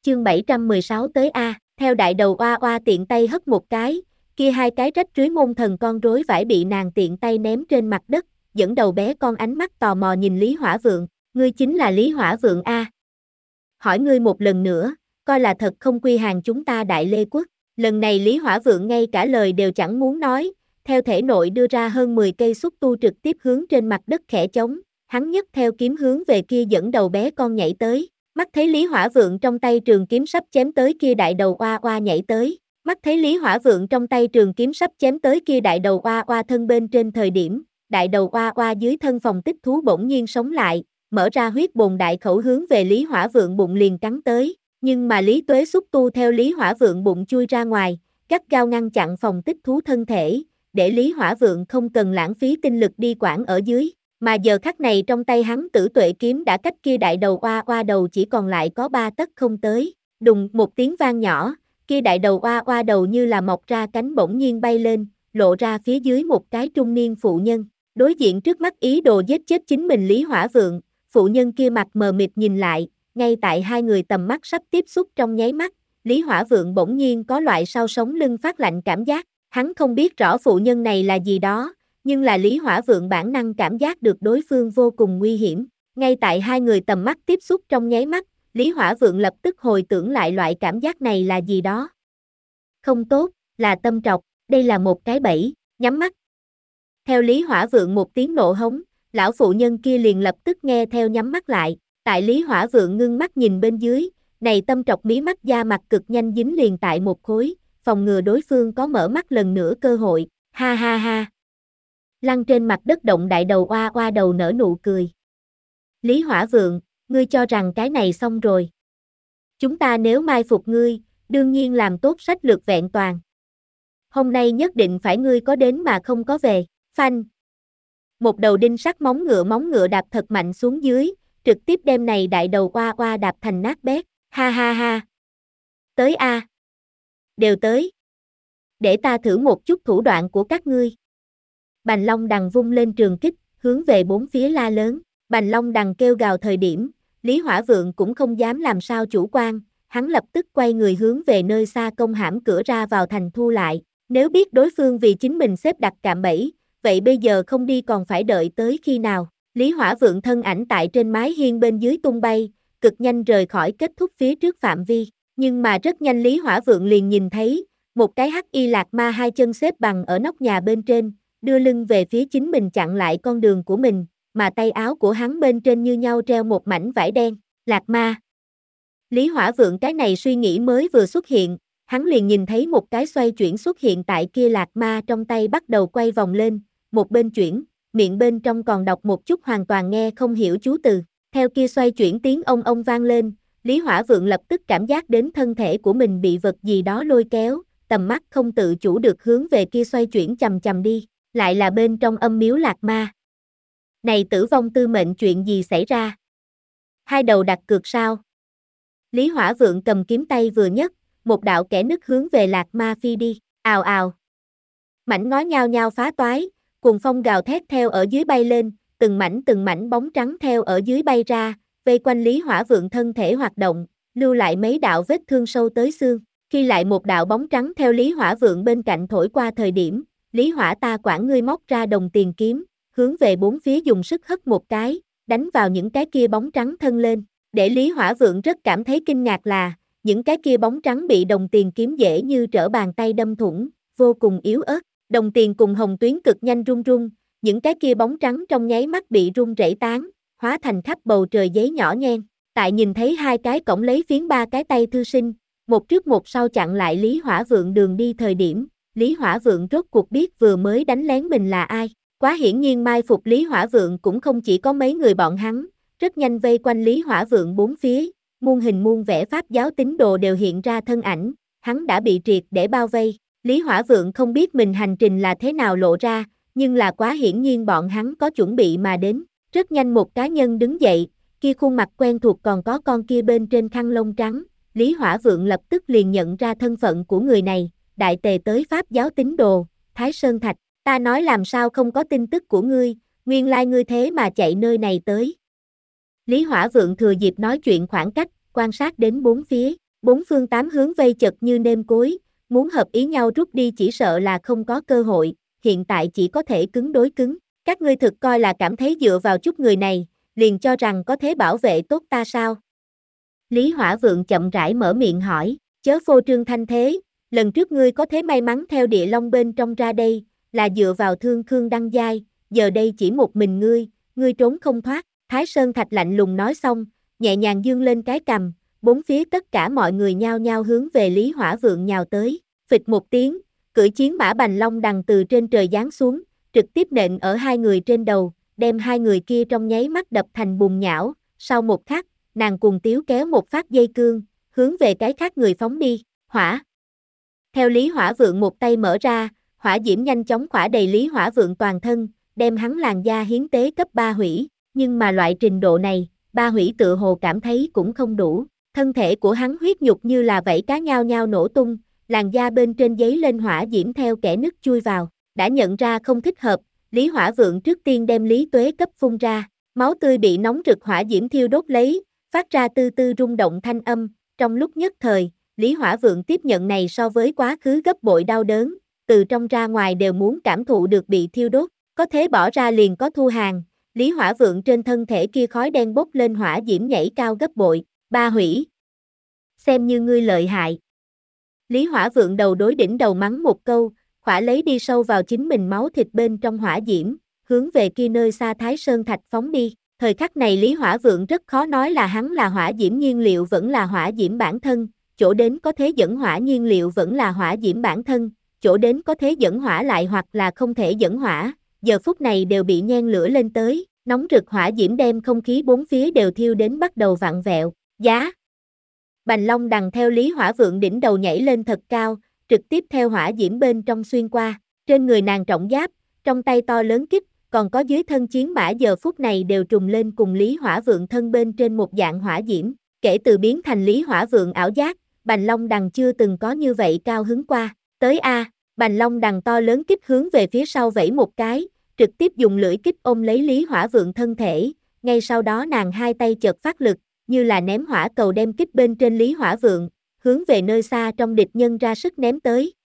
chương 716 tới A, theo đại đầu oa oa tiện tay hất một cái, kia hai cái rách rưới môn thần con rối vải bị nàng tiện tay ném trên mặt đất, dẫn đầu bé con ánh mắt tò mò nhìn Lý Hỏa Vượng, ngươi chính là Lý Hỏa Vượng A. Hỏi ngươi một lần nữa, coi là thật không quy hàng chúng ta Đại Lê Quốc. Lần này Lý Hỏa Vượng ngay cả lời đều chẳng muốn nói, theo thể nội đưa ra hơn 10 cây xúc tu trực tiếp hướng trên mặt đất khẽ chống, hắn nhấc theo kiếm hướng về kia dẫn đầu bé con nhảy tới. Mắt thấy Lý Hỏa Vượng trong tay trường kiếm sắp chém tới kia đại đầu oa oa nhảy tới. Mắt thấy Lý Hỏa Vượng trong tay trường kiếm sắp chém tới kia đại đầu oa oa thân bên trên thời điểm, đại đầu oa oa dưới thân phòng tích thú bỗng nhiên sống lại, mở ra huyết bồn đại khẩu hướng về Lý Hỏa Vượng bụng liền cắn tới. Nhưng mà Lý Tuế xúc tu theo Lý Hỏa Vượng bụng chui ra ngoài, gắt gao ngăn chặn phòng tích thú thân thể, để Lý Hỏa Vượng không cần lãng phí tinh lực đi quản ở dưới. Mà giờ khắc này trong tay hắn Tử Tuệ kiếm đã cách kia đại đầu oa oa đầu chỉ còn lại có 3 tấc không tới. Đùng một tiếng vang nhỏ, kia đại đầu oa oa đầu như là mọc ra cánh bỗng nhiên bay lên, lộ ra phía dưới một cái trung niên phụ nhân. Đối diện trước mắt ý đồ giết chết chính mình Lý Hỏa Vượng, phụ nhân kia mặt mờ mịt nhìn lại, ngay tại hai người tầm mắt sắp tiếp xúc trong nháy mắt, Lý Hỏa Vượng bỗng nhiên có loại sau sống lưng phát lạnh cảm giác, hắn không biết rõ phụ nhân này là gì đó, nhưng là Lý Hỏa Vượng bản năng cảm giác được đối phương vô cùng nguy hiểm. Ngay tại hai người tầm mắt tiếp xúc trong nháy mắt, Lý Hỏa Vượng lập tức hồi tưởng lại loại cảm giác này là gì đó. Không tốt, là tâm trọc, đây là một cái bẫy, nhắm mắt. Theo Lý Hỏa Vượng một tiếng nộ hống, lão phụ nhân kia liền lập tức nghe theo nhắm mắt lại, tại Lý Hỏa Vượng ngưng mắt nhìn bên dưới, này tâm trọc mí mắt da mặt cực nhanh dính liền tại một khối, phòng ngừa đối phương có mở mắt lần nữa cơ hội, ha ha ha. Lăn trên mặt đất động đại đầu oa oa đầu nở nụ cười. Lý Hỏa Vượng, ngươi cho rằng cái này xong rồi. Chúng ta nếu mai phục ngươi, đương nhiên làm tốt sách lược vẹn toàn. Hôm nay nhất định phải ngươi có đến mà không có về, phanh. Một đầu đinh sắt móng ngựa đạp thật mạnh xuống dưới, trực tiếp đem này đại đầu oa oa đạp thành nát bét, ha ha ha. Tới a. Đều tới. Để ta thử một chút thủ đoạn của các ngươi. Bành Long Đằng vung lên trường kích, hướng về bốn phía la lớn. Bành Long Đằng kêu gào thời điểm, Lý Hỏa Vượng cũng không dám làm sao chủ quan, hắn lập tức quay người hướng về nơi xa công hãm cửa ra vào thành thu lại. Nếu biết đối phương vì chính mình xếp đặt cạm bẫy, vậy bây giờ không đi còn phải đợi tới khi nào? Lý Hỏa Vượng thân ảnh tại trên mái hiên bên dưới tung bay, cực nhanh rời khỏi kết thúc phía trước phạm vi. Nhưng mà rất nhanh Lý Hỏa Vượng liền nhìn thấy, một cái hắc y lạc ma hai chân xếp bằng ở nóc nhà bên trên, đưa lưng về phía chính mình chặn lại con đường của mình, mà tay áo của hắn bên trên như nhau treo một mảnh vải đen, lạc ma. Lý Hỏa Vượng cái này suy nghĩ mới vừa xuất hiện, hắn liền nhìn thấy một cái xoay chuyển xuất hiện tại kia lạc ma trong tay bắt đầu quay vòng lên, một bên chuyển, miệng bên trong còn đọc một chút hoàn toàn nghe không hiểu chú từ, theo kia xoay chuyển tiếng ông vang lên, Lý Hỏa Vượng lập tức cảm giác đến thân thể của mình bị vật gì đó lôi kéo, tầm mắt không tự chủ được hướng về kia xoay chuyển chầm chầm đi, lại là bên trong âm miếu lạc ma. Này Tử Vong Tư Mệnh chuyện gì xảy ra? Hai đầu đặt cược sao? Lý Hỏa Vượng cầm kiếm tay vừa nhấc, một đạo kẽ nứt hướng về lạc ma phi đi, ào ào. Mảnh ngói nhao nhao phá toái, cuồng phong gào thét theo ở dưới bay lên, từng mảnh bóng trắng theo ở dưới bay ra, vây quanh Lý Hỏa Vượng thân thể hoạt động, lưu lại mấy đạo vết thương sâu tới xương. Khi lại một đạo bóng trắng theo Lý Hỏa Vượng bên cạnh thổi qua thời điểm, Lý Hỏa ta quản ngươi móc ra đồng tiền kiếm, hướng về bốn phía dùng sức hất một cái, đánh vào những cái kia bóng trắng thân lên. Để Lý Hỏa Vượng rất cảm thấy kinh ngạc là, những cái kia bóng trắng bị đồng tiền kiếm dễ như trở bàn tay đâm thủng, vô cùng yếu ớt. Đồng tiền cùng hồng tuyến cực nhanh rung rung, những cái kia bóng trắng trong nháy mắt bị rung rẩy tán, hóa thành khắp bầu trời giấy nhỏ nhen. Tại nhìn thấy hai cái cổng lấy phiến ba cái tay thư sinh, một trước một sau chặn lại Lý Hỏa Vượng đường đi thời điểm, Lý Hỏa Vượng rốt cuộc biết vừa mới đánh lén mình là ai. Quá hiển nhiên mai phục Lý Hỏa Vượng cũng không chỉ có mấy người bọn hắn, rất nhanh vây quanh Lý Hỏa Vượng bốn phía, muôn hình muôn vẻ pháp giáo tín đồ đều hiện ra thân ảnh, hắn đã bị triệt để bao vây. Lý Hỏa Vượng không biết mình hành trình là thế nào lộ ra, nhưng là quá hiển nhiên bọn hắn có chuẩn bị mà đến. Rất nhanh một cá nhân đứng dậy, kia khuôn mặt quen thuộc còn có con kia bên trên khăn lông trắng. Lý Hỏa Vượng lập tức liền nhận ra thân phận của người này, đại tề tới pháp giáo tín đồ, Thái Sơn Thạch. Ta nói làm sao không có tin tức của ngươi, nguyên lai ngươi thế mà chạy nơi này tới. Lý Hỏa Vượng thừa dịp nói chuyện khoảng cách, quan sát đến bốn phía, Bốn phương tám hướng vây chật như nêm cối, muốn hợp ý nhau rút đi chỉ sợ là không có cơ hội, hiện tại chỉ có thể cứng đối cứng. Các ngươi thực coi là cảm thấy dựa vào chút người này, liền cho rằng có thể bảo vệ tốt ta sao? Lý Hỏa Vượng chậm rãi mở miệng hỏi, chớ phô trương thanh thế, lần trước ngươi có thế may mắn theo địa long bên trong ra đây, là dựa vào thương Khương Đăng Giai, giờ đây chỉ một mình ngươi trốn không thoát. Thái Sơn Thạch lạnh lùng nói xong, nhẹ nhàng dương lên cái cằm, bốn phía tất cả mọi người nhao nhao hướng về Lý Hỏa Vượng nhào tới. Phịch một tiếng, cưỡi chiến mã bành long đằng từ trên trời giáng xuống, trực tiếp nện ở hai người trên đầu, đem hai người kia trong nháy mắt đập thành bùn nhão. Sau một khắc, nàng cùng Tiếu kéo một phát dây cương, hướng về cái khác người phóng đi. Hỏa. Theo Lý Hỏa Vượng một tay mở ra, hỏa diễm nhanh chóng khỏa đầy Lý Hỏa Vượng toàn thân, đem hắn làn da hiến tế cấp 3 hủy, nhưng mà loại trình độ này, 3 hủy tựa hồ cảm thấy cũng không đủ. Thân thể của hắn huyết nhục như là vảy cá nhao nhao nổ tung, làn da bên trên giấy lên hỏa diễm theo kẻ nứt chui vào. Đã nhận ra không thích hợp, Lý Hỏa Vượng trước tiên đem Lý Tuế cấp phun ra, máu tươi bị nóng rực hỏa diễm thiêu đốt lấy, phát ra tư tư rung động thanh âm. Trong lúc nhất thời, Lý Hỏa Vượng tiếp nhận này so với quá khứ gấp bội đau đớn, từ trong ra ngoài đều muốn cảm thụ được bị thiêu đốt, có thế bỏ ra liền có thu hàng. Lý Hỏa Vượng trên thân thể kia khói đen bốc lên hỏa diễm nhảy cao gấp bội, 3 hủy. Xem như ngươi lợi hại. Lý Hỏa Vượng đầu đối đỉnh đầu mắng một câu, khỏa lấy đi sâu vào chính mình máu thịt bên trong hỏa diễm, hướng về kia nơi xa Thái Sơn Thạch phóng đi. Thời khắc này Lý Hỏa Vượng rất khó nói là hắn là hỏa diễm nhiên liệu vẫn là hỏa diễm bản thân, chỗ đến có thế dẫn hỏa nhiên liệu vẫn là hỏa diễm bản thân, chỗ đến có thế dẫn hỏa lại hoặc là không thể dẫn hỏa, giờ phút này đều bị nhen lửa lên tới, nóng rực hỏa diễm đem không khí bốn phía đều thiêu đến bắt đầu vặn vẹo. Giá. Bành Long đằng theo Lý Hỏa Vượng đỉnh đầu nhảy lên thật cao, trực tiếp theo hỏa diễm bên trong xuyên qua, trên người nàng trọng giáp, trong tay to lớn kích, còn có dưới thân chiến mã giờ phút này đều trùng lên cùng Lý Hỏa Vượng thân bên trên một dạng hỏa diễm, kể từ biến thành Lý Hỏa Vượng ảo giác, Bành Long đằng chưa từng có như vậy cao hứng qua, tới a, Bành Long đằng to lớn kích hướng về phía sau vẫy một cái, trực tiếp dùng lưỡi kích ôm lấy Lý Hỏa Vượng thân thể, ngay sau đó nàng hai tay chợt phát lực, như là ném hỏa cầu đem kích bên trên Lý Hỏa Vượng, hướng về nơi xa trong địch nhân ra sức ném tới.